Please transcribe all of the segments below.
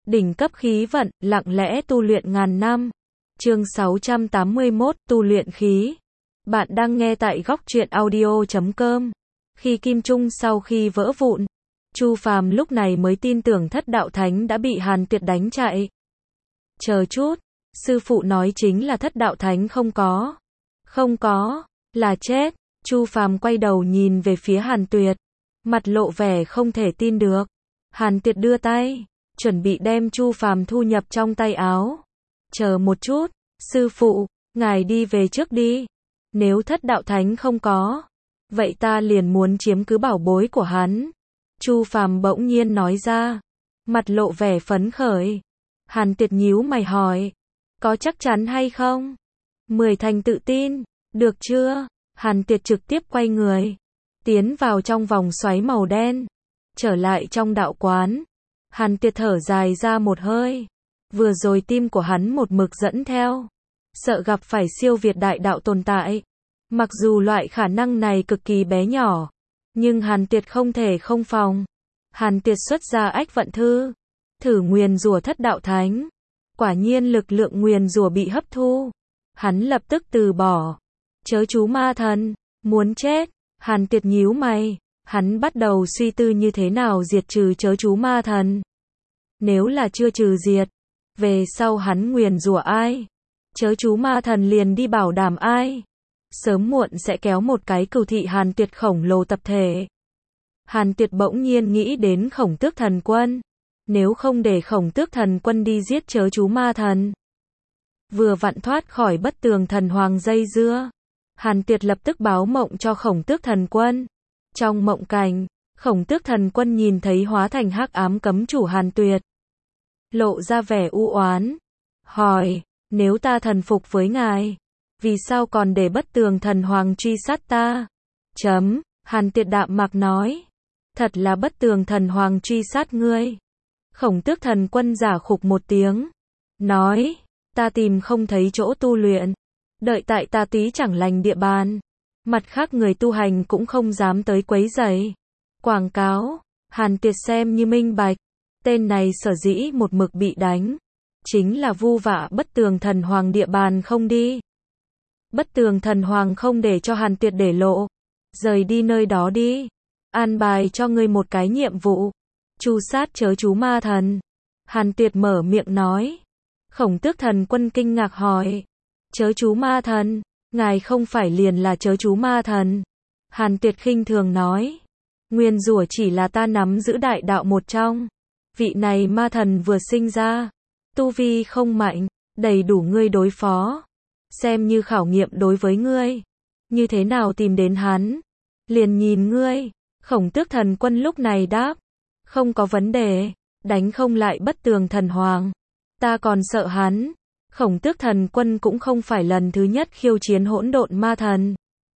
Đỉnh cấp khí vận, lặng lẽ tu luyện ngàn năm. Chương 681, tu luyện khí. Bạn đang nghe tại góc truyện audio.com. Khi kim trung sau khi vỡ vụn, Chu Phàm lúc này mới tin tưởng Thất Đạo Thánh đã bị Hàn Tuyệt đánh chạy. Chờ chút, sư phụ nói chính là Thất Đạo Thánh không có, là chết. Chu Phàm quay đầu nhìn về phía Hàn Tuyệt, mặt lộ vẻ không thể tin được. Hàn Tuyệt đưa tay, chuẩn bị đem Chu Phàm thu nhập trong tay áo. Chờ một chút, sư phụ, ngài đi về trước đi. Nếu Thất Đạo Thánh không có, vậy ta liền muốn chiếm cứ bảo bối của hắn. Chu Phàm bỗng nhiên nói ra, mặt lộ vẻ phấn khởi. Hàn Tuyệt nhíu mày hỏi, có chắc chắn hay không? 10 thành tự tin, được chưa? Hàn Tuyệt trực tiếp quay người, tiến vào trong vòng xoáy màu đen, trở lại trong đạo quán. Hàn Tuyệt thở dài ra một hơi. Vừa rồi tim của hắn một mực dẫn theo, sợ gặp phải siêu việt đại đạo tồn tại. Mặc dù loại khả năng này cực kỳ bé nhỏ, nhưng Hàn Tuyệt không thể không phòng. Hàn Tuyệt xuất ra ách vận thư, thử nguyền rủa Thất Đạo Thánh. Quả nhiên lực lượng nguyền rủa bị hấp thu. Hắn lập tức từ bỏ. Chớ chú ma thần, muốn chết. Hàn Tuyệt nhíu mày, hắn bắt đầu suy tư như thế nào diệt trừ chớ chú ma thần. Nếu là chưa trừ diệt, về sau hắn nguyền rủa ai, chớ chú ma thần liền đi bảo đảm ai. Sớm muộn sẽ kéo một cái cừu thị Hàn Tuyệt khổng lồ tập thể. Hàn Tuyệt bỗng nhiên nghĩ đến Khổng Tước Thần Quân. Nếu không để Khổng Tước Thần Quân đi giết chớ chú ma thần, vừa vặn thoát khỏi Bất Tường Thần Hoàng dây dưa. Hàn Tuyệt lập tức báo mộng cho Khổng Tước Thần Quân. Trong mộng cảnh, Khổng Tước Thần Quân nhìn thấy hóa thành hắc ám cấm chủ Hàn Tuyệt, lộ ra vẻ u oán, hỏi, nếu ta thần phục với ngài, vì sao còn để Bất Tường Thần Hoàng truy sát ta? Hàn Tuyệt đạm mạc nói, thật là Bất Tường Thần Hoàng truy sát ngươi. Khổng Tước Thần Quân giả khục một tiếng, nói, ta tìm không thấy chỗ tu luyện, đợi tại ta tí chẳng lành địa bàn, mặt khác người tu hành cũng không dám tới quấy rầy. Quảng cáo. Hàn Tuyệt xem như minh bạch, tên này sở dĩ một mực bị đánh, chính là vu vạ Bất Tường Thần Hoàng địa bàn không đi. Bất Tường Thần Hoàng không để cho Hàn Tuyệt để lộ, rời đi nơi đó đi, an bài cho ngươi một cái nhiệm vụ, tru sát chớ chú ma thần. Hàn Tuyệt mở miệng nói. Khổng Tước Thần Quân kinh ngạc hỏi, chớ chú ma thần, ngài không phải liền là chớ chú ma thần? Hàn Tuyệt khinh thường nói, nguyên rủa chỉ là ta nắm giữ đại đạo một trong. Vị này ma thần vừa sinh ra, tu vi không mạnh, đầy đủ ngươi đối phó, xem như khảo nghiệm đối với ngươi. Như thế nào tìm đến hắn, liền nhìn ngươi. Khổng Tước Thần Quân lúc này đáp, không có vấn đề, đánh không lại Bất Tường Thần Hoàng, ta còn sợ hắn. Khổng Tước Thần Quân cũng không phải lần thứ nhất khiêu chiến hỗn độn ma thần,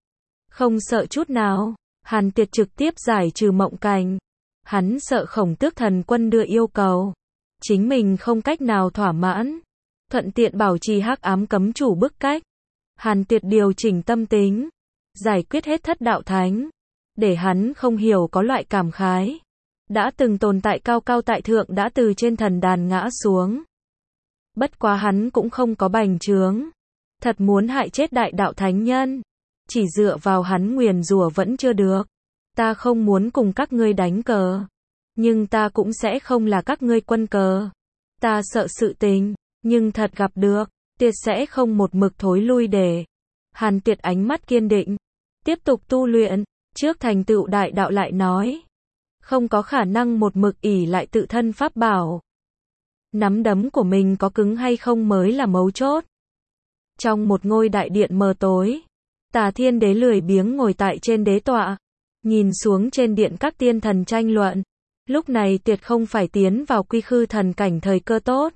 không sợ chút nào. Hàn Tuyệt trực tiếp giải trừ mộng cảnh. Hắn sợ Khổng Tước Thần Quân đưa yêu cầu, chính mình không cách nào thỏa mãn, thuận tiện bảo trì hắc ám cấm chủ bức cách. Hàn Tuyệt điều chỉnh tâm tính, giải quyết hết Thất Đạo Thánh, để hắn không hiểu có loại cảm khái. Đã từng tồn tại cao cao tại thượng đã từ trên thần đàn ngã xuống. Bất quá hắn cũng không có bành trướng, thật muốn hại chết đại đạo thánh nhân, chỉ dựa vào hắn nguyền rủa vẫn chưa được. Ta không muốn cùng các ngươi đánh cờ, nhưng ta cũng sẽ không là các ngươi quân cờ. Ta sợ sự tình, nhưng thật gặp được, Tuyệt sẽ không một mực thối lui để. Hàn Tuyệt ánh mắt kiên định, tiếp tục tu luyện, trước thành tựu đại đạo lại nói, không có khả năng một mực ỷ lại tự thân pháp bảo. Nắm đấm của mình có cứng hay không mới là mấu chốt. Trong một ngôi đại điện mờ tối, Tà Thiên Đế lười biếng ngồi tại trên đế tọa, nhìn xuống trên điện các tiên thần tranh luận. Lúc này tuyệt không phải tiến vào quy khư thần cảnh thời cơ tốt.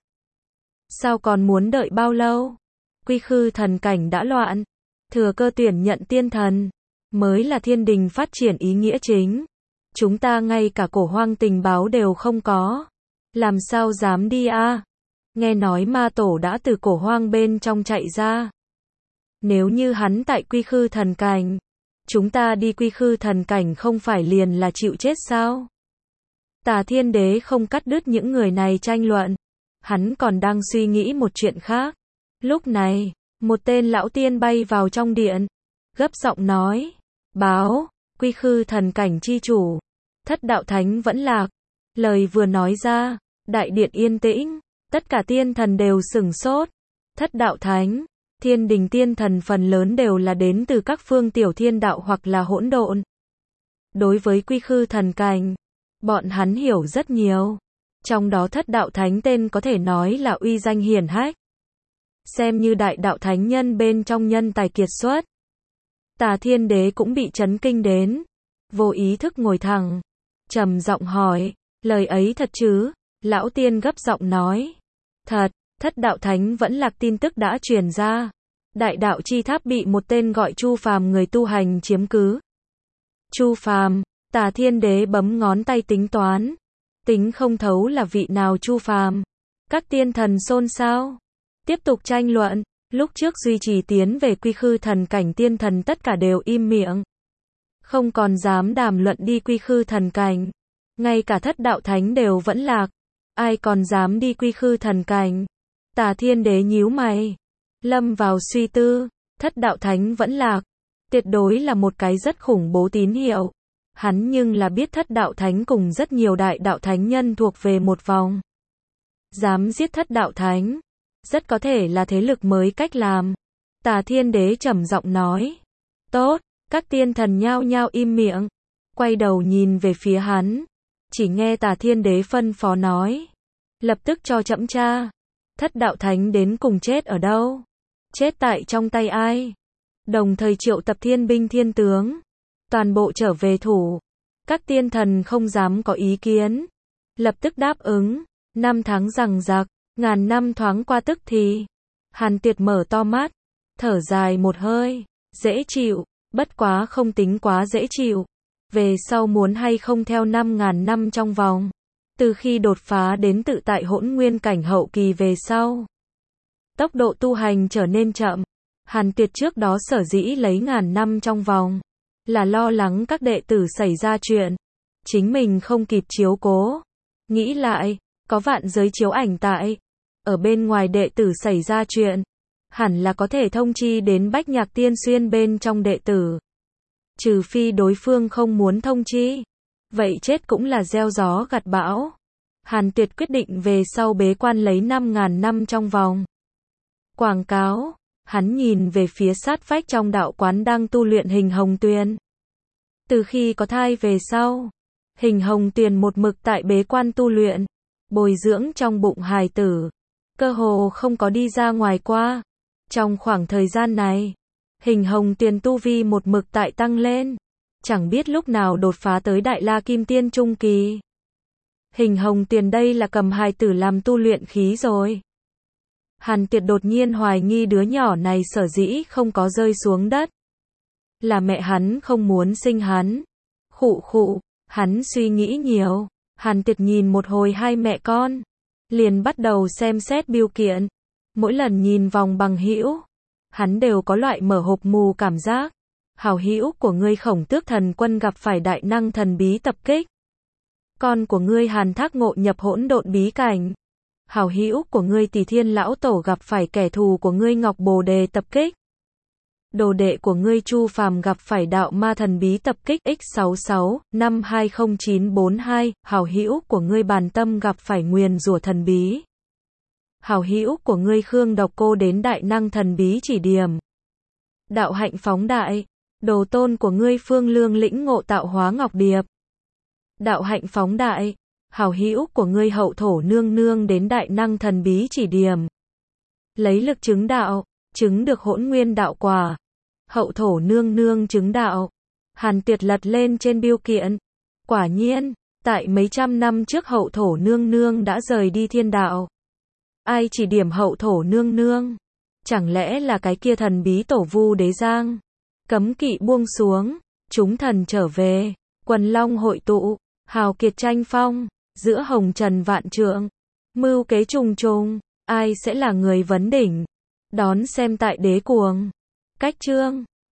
Sao còn muốn đợi bao lâu? Quy khư thần cảnh đã loạn, thừa cơ tuyển nhận tiên thần, mới là thiên đình phát triển ý nghĩa chính. Chúng ta ngay cả cổ hoang tình báo đều không có, làm sao dám đi a? Nghe nói ma tổ đã từ cổ hoang bên trong chạy ra. Nếu như hắn tại quy khư thần cảnh, chúng ta đi quy khư thần cảnh không phải liền là chịu chết sao? Tà Thiên Đế không cắt đứt những người này tranh luận, hắn còn đang suy nghĩ một chuyện khác. Lúc này, một tên lão tiên bay vào trong điện, gấp giọng nói, báo, Quy Khư thần cảnh chi chủ, Thất đạo thánh vẫn lạc. Lời vừa nói ra, đại điện yên tĩnh, tất cả tiên thần đều sửng sốt. Thất đạo thánh, thiên đình tiên thần phần lớn đều là đến từ các phương tiểu thiên đạo hoặc là hỗn độn. Đối với Quy Khư thần cảnh, bọn hắn hiểu rất nhiều. Trong đó thất đạo thánh tên có thể nói là uy danh hiển hách. Xem như đại đạo thánh nhân bên trong nhân tài kiệt xuất. Tà Thiên Đế cũng bị chấn kinh đến. Vô ý thức ngồi thẳng. Trầm giọng hỏi, lời ấy thật chứ? Lão tiên gấp giọng nói. Thật, thất đạo thánh vẫn lạc tin tức đã truyền ra. Đại đạo chi tháp bị một tên gọi Chu Phàm người tu hành chiếm cứ. Chu Phàm, Tà Thiên Đế bấm ngón tay tính toán. Tính không thấu là vị nào Chu Phàm. Các tiên thần xôn xao. Tiếp tục tranh luận, lúc trước duy trì tiến về Quy Khư thần cảnh tiên thần tất cả đều im miệng. Không còn dám đàm luận đi Quy Khư thần cảnh. Ngay cả thất đạo thánh đều vẫn lạc. Ai còn dám đi Quy Khư thần cảnh? Tà Thiên Đế nhíu mày. Lâm vào suy tư, thất đạo thánh vẫn lạc. Tuyệt đối là một cái rất khủng bố tín hiệu. Hắn nhưng là biết thất đạo thánh cùng rất nhiều đại đạo thánh nhân thuộc về một vòng. Dám giết thất đạo thánh. Rất có thể là thế lực mới cách làm. Tà Thiên Đế trầm giọng nói. Tốt, các tiên thần nhao nhao im miệng. Quay đầu nhìn về phía hắn. Chỉ nghe Tà Thiên Đế phân phó nói. Lập tức cho trẫm tra. Thất đạo thánh đến cùng chết ở đâu? Chết tại trong tay ai? Đồng thời triệu tập thiên binh thiên tướng. Toàn bộ trở về thủ. Các tiên thần không dám có ý kiến. Lập tức đáp ứng. 5 tháng giằng giặc. Ngàn năm thoáng qua tức thì. Hàn Tuyệt mở to mắt. Thở dài một hơi. Dễ chịu. Bất quá không tính quá dễ chịu. Về sau muốn hay không theo 5.000 năm trong vòng. Từ khi đột phá đến tự tại hỗn nguyên cảnh hậu kỳ về sau. Tốc độ tu hành trở nên chậm. Hàn Tuyệt trước đó sở dĩ lấy ngàn năm trong vòng. Là lo lắng các đệ tử xảy ra chuyện. Chính mình không kịp chiếu cố. Nghĩ lại, có vạn giới chiếu ảnh tại. Ở bên ngoài đệ tử xảy ra chuyện. Hẳn là có thể thông chi đến Bách Nhạc Tiên Xuyên bên trong đệ tử. Trừ phi đối phương không muốn thông chi. Vậy chết cũng là gieo gió gặt bão. Hàn Tuyệt quyết định về sau bế quan lấy 5.000 năm trong vòng. Quảng cáo. Hắn nhìn về phía sát vách trong đạo quán đang tu luyện Hình Hồng Tuyền. Từ khi có thai về sau, Hình Hồng Tuyền một mực tại bế quan tu luyện, bồi dưỡng trong bụng hài tử, cơ hồ không có đi ra ngoài qua. Trong khoảng thời gian này, Hình Hồng Tuyền tu vi một mực tại tăng lên, chẳng biết lúc nào đột phá tới Đại La Kim Tiên trung kỳ. Hình Hồng Tuyền đây là cầm hài tử làm tu luyện khí rồi. Hàn Tuyệt đột nhiên hoài nghi đứa nhỏ này sở dĩ không có rơi xuống đất. Là mẹ hắn không muốn sinh hắn. Khụ khụ, hắn suy nghĩ nhiều. Hàn Tuyệt nhìn một hồi hai mẹ con. Liền bắt đầu xem xét bưu kiện. Mỗi lần nhìn vòng bằng hữu, hắn đều có loại mở hộp mù cảm giác. Hảo hữu của ngươi Khổng Tước Thần Quân gặp phải đại năng thần bí tập kích. Con của ngươi Hàn Thác Ngộ nhập hỗn độn bí cảnh. Hảo hữu của ngươi Tỳ Thiên Lão Tổ gặp phải kẻ thù của ngươi Ngọc Bồ Đề tập kích. Đồ đệ của ngươi Chu Phàm gặp phải đạo ma thần bí tập kích X66520942, hảo hữu của ngươi Bàn Tâm gặp phải nguyền rủa thần bí. Hảo hữu của ngươi Khương Độc Cô đến đại năng thần bí chỉ điểm. Đạo hạnh phóng đại, đồ tôn của ngươi Phương Lương lĩnh ngộ tạo hóa ngọc điệp. Đạo hạnh phóng đại, hảo hữu của ngươi Hậu Thổ nương nương đến đại năng thần bí chỉ điểm. Lấy lực chứng đạo, chứng được hỗn nguyên đạo quả. Hậu Thổ nương nương chứng đạo. Hàn Tuyệt lật lên trên bưu kiện. Quả nhiên, tại mấy trăm năm trước Hậu Thổ nương nương đã rời đi thiên đạo. Ai chỉ điểm Hậu Thổ nương nương? Chẳng lẽ là cái kia thần bí Tổ Vu Đế Giang? Cấm kỵ buông xuống, chúng thần trở về, quần long hội tụ, hào kiệt tranh phong, giữa hồng trần vạn trượng, mưu kế trùng trùng, ai sẽ là người vấn đỉnh? Đón xem tại Đế Cuồng. Cách chương